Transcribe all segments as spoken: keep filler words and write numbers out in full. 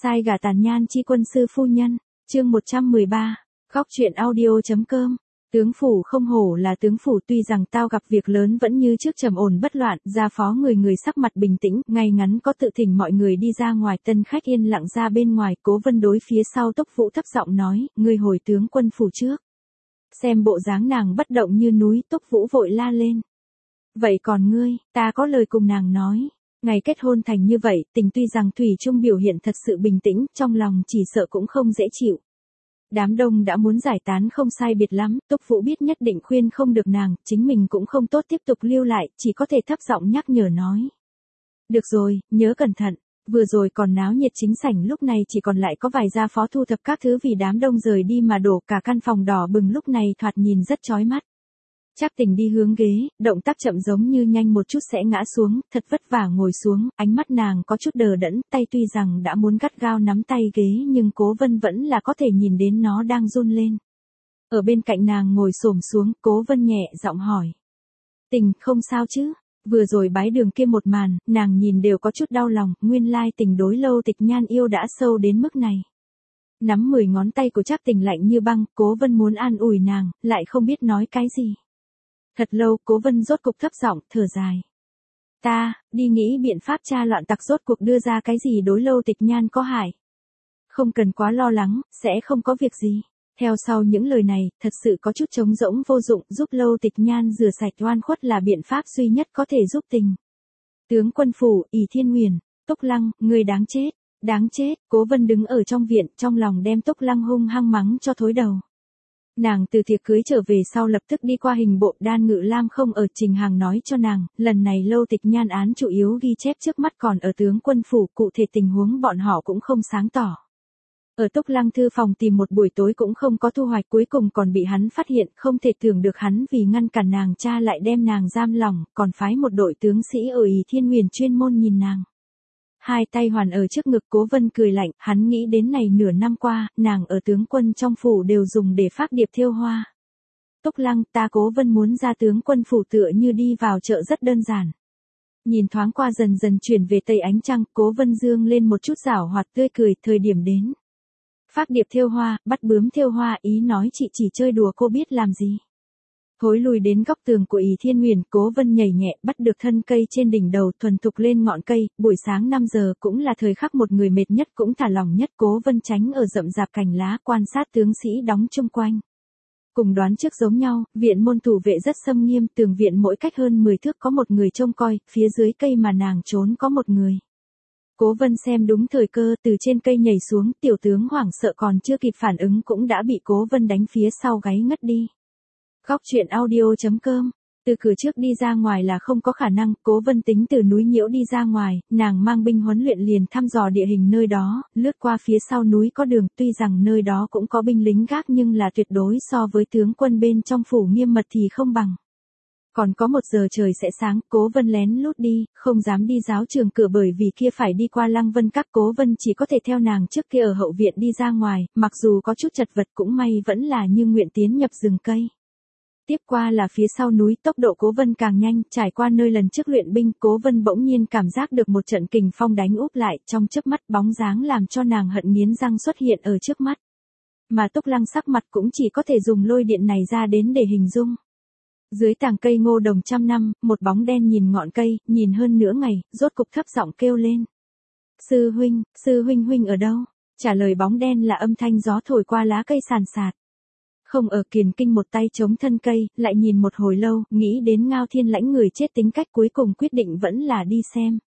Sai gả tàn nhan chi quân sư phu nhân, chương một trăm mười ba, góc truyện audio.com. Tướng phủ không hổ là tướng phủ, tuy rằng tao gặp việc lớn vẫn như trước trầm ổn bất loạn, gia phó người người sắc mặt bình tĩnh, ngay ngắn có tự thỉnh mọi người đi ra ngoài, tân khách yên lặng ra bên ngoài. Cố Vân đối phía sau Túc Vũ thấp giọng nói, ngươi hồi tướng quân phủ trước. Xem bộ dáng nàng bất động như núi, Túc Vũ vội la lên. Vậy còn ngươi, ta có lời cùng nàng nói. Ngày kết hôn thành như vậy, tình tuy rằng Thủy Trung biểu hiện thật sự bình tĩnh, trong lòng chỉ sợ cũng không dễ chịu. Đám đông đã muốn giải tán không sai biệt lắm, Túc Vũ biết nhất định khuyên không được nàng, chính mình cũng không tốt tiếp tục lưu lại, chỉ có thể thấp giọng nhắc nhở nói. Được rồi, nhớ cẩn thận, vừa rồi còn náo nhiệt chính sảnh, lúc này chỉ còn lại có vài gia phó thu thập các thứ vì đám đông rời đi mà đổ, cả căn phòng đỏ bừng lúc này thoạt nhìn rất chói mắt. Trác Tình đi hướng ghế, động tác chậm giống như nhanh một chút sẽ ngã xuống, thật vất vả ngồi xuống, ánh mắt nàng có chút đờ đẫn, tay tuy rằng đã muốn gắt gao nắm tay ghế nhưng Cố Vân vẫn là có thể nhìn đến nó đang run lên. Ở bên cạnh nàng ngồi xổm xuống, Cố Vân nhẹ giọng hỏi. Tình, không sao chứ? Vừa rồi bái đường kia một màn, nàng nhìn đều có chút đau lòng, nguyên lai Tình đối Lâu Tịch Nhan yêu đã sâu đến mức này. Nắm mười ngón tay của Trác Tình lạnh như băng, Cố Vân muốn an ủi nàng, lại không biết nói cái gì. Thật lâu, Cố Vân rốt cục thấp giọng, thở dài. Ta, đi nghĩ biện pháp tra loạn tặc rốt cuộc đưa ra cái gì đối Lâu Tịch Nhan có hại. Không cần quá lo lắng, sẽ không có việc gì. Theo sau những lời này, thật sự có chút trống rỗng vô dụng, giúp Lâu Tịch Nhan rửa sạch oan khuất là biện pháp duy nhất có thể giúp tình. Tướng quân phủ, ỷ Thiên Nguyền, Túc Lăng, người đáng chết, đáng chết. Cố Vân đứng ở trong viện, trong lòng đem Túc Lăng hung hăng mắng cho thối đầu. Nàng từ tiệc cưới trở về sau lập tức đi qua hình bộ, Đan Ngự Lam không ở, Trình Hàng nói cho nàng, lần này Lâu Tịch Nhan án chủ yếu ghi chép trước mắt còn ở tướng quân phủ, cụ thể tình huống bọn họ cũng không sáng tỏ. Ở Túc Lăng thư phòng tìm một buổi tối cũng không có thu hoạch, cuối cùng còn bị hắn phát hiện, không thể tưởng được hắn vì ngăn cản nàng cha lại đem nàng giam lỏng, còn phái một đội tướng sĩ ở ỷ Thiên Nguyền chuyên môn nhìn nàng. Hai tay hoàn ở trước ngực, Cố Vân cười lạnh, hắn nghĩ đến này nửa năm qua, nàng ở tướng quân trong phủ đều dùng để phát điệp thêu hoa. Túc Lăng, ta Cố Vân muốn ra tướng quân phủ tựa như đi vào chợ rất đơn giản. Nhìn thoáng qua dần dần chuyển về tây ánh trăng, Cố Vân dương lên một chút giảo hoạt tươi cười, thời điểm đến. Phát điệp thêu hoa, bắt bướm thêu hoa, ý nói chị chỉ chơi đùa, cô biết làm gì. Thối lùi đến góc tường của ỷ Thiên Nguyền, Cố Vân nhảy nhẹ, bắt được thân cây trên đỉnh đầu, thuần thục lên ngọn cây, buổi sáng năm giờ cũng là thời khắc một người mệt nhất cũng thả lỏng nhất. Cố Vân tránh ở rậm rạp cành lá, quan sát tướng sĩ đóng chung quanh. Cùng đoán trước giống nhau, viện môn thủ vệ rất xâm nghiêm, tường viện mỗi cách hơn mười thước có một người trông coi, phía dưới cây mà nàng trốn có một người. Cố Vân xem đúng thời cơ, từ trên cây nhảy xuống, tiểu tướng hoảng sợ còn chưa kịp phản ứng cũng đã bị Cố Vân đánh phía sau gáy ngất đi. Góc truyện audio.com. Từ cửa trước đi ra ngoài là không có khả năng, Cố Vân tính từ núi Nhiễu đi ra ngoài, nàng mang binh huấn luyện liền thăm dò địa hình nơi đó, lướt qua phía sau núi có đường, tuy rằng nơi đó cũng có binh lính gác nhưng là tuyệt đối so với tướng quân bên trong phủ nghiêm mật thì không bằng. Còn có một giờ trời sẽ sáng, Cố Vân lén lút đi, không dám đi giáo trường cửa bởi vì kia phải đi qua Lăng Vân Các, Cố Vân chỉ có thể theo nàng trước kia ở hậu viện đi ra ngoài, mặc dù có chút chật vật cũng may vẫn là như nguyện tiến nhập rừng cây. Tiếp qua là phía sau núi, tốc độ Cố Vân càng nhanh, trải qua nơi lần trước luyện binh, Cố Vân bỗng nhiên cảm giác được một trận kình phong đánh úp lại, trong chớp mắt bóng dáng làm cho nàng hận nghiến răng xuất hiện ở trước mắt. Mà Túc Lăng sắc mặt cũng chỉ có thể dùng lôi điện này ra đến để hình dung. Dưới tàng cây ngô đồng trăm năm, một bóng đen nhìn ngọn cây, nhìn hơn nửa ngày, rốt cục thấp giọng kêu lên. Sư huynh, sư huynh huynh ở đâu? Trả lời bóng đen là âm thanh gió thổi qua lá cây sàn sạt. Không ở. Kiền Kinh một tay chống thân cây, lại nhìn một hồi lâu, nghĩ đến Ngao Thiên Lãnh người chết tính cách, cuối cùng quyết định vẫn là đi xem.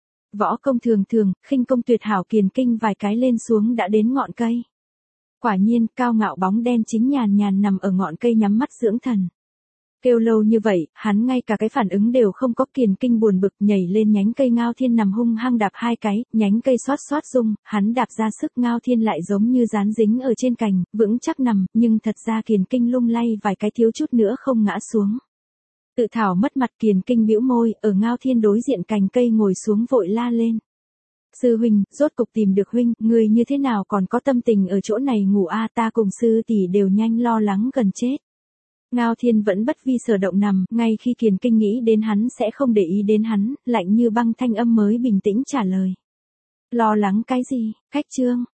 Võ công thường thường, khinh công tuyệt hảo, Kiền Kinh vài cái lên xuống đã đến ngọn cây. Quả nhiên, cao ngạo bóng đen chính nhàn nhàn nằm ở ngọn cây nhắm mắt dưỡng thần. Kêu lâu như vậy, hắn ngay cả cái phản ứng đều không có. Kiền Kinh buồn bực nhảy lên nhánh cây, Ngao Thiên nằm hung hăng đạp hai cái, nhánh cây xoát xoát rung, hắn đạp ra sức, Ngao Thiên lại giống như dán dính ở trên cành, vững chắc nằm, nhưng thật ra Kiền Kinh lung lay vài cái thiếu chút nữa không ngã xuống. Tự thảo mất mặt, Kiền Kinh bĩu môi, ở Ngao Thiên đối diện cành cây ngồi xuống vội la lên. Sư huynh, rốt cục tìm được huynh, người như thế nào còn có tâm tình ở chỗ này ngủ a, ta cùng sư tỷ đều nhanh lo lắng gần chết. Ngao Thiên vẫn bất vi sở động nằm, ngay khi Kiền Kinh nghĩ đến hắn sẽ không để ý đến hắn, lạnh như băng thanh âm mới bình tĩnh trả lời. Lo lắng cái gì, khách trương,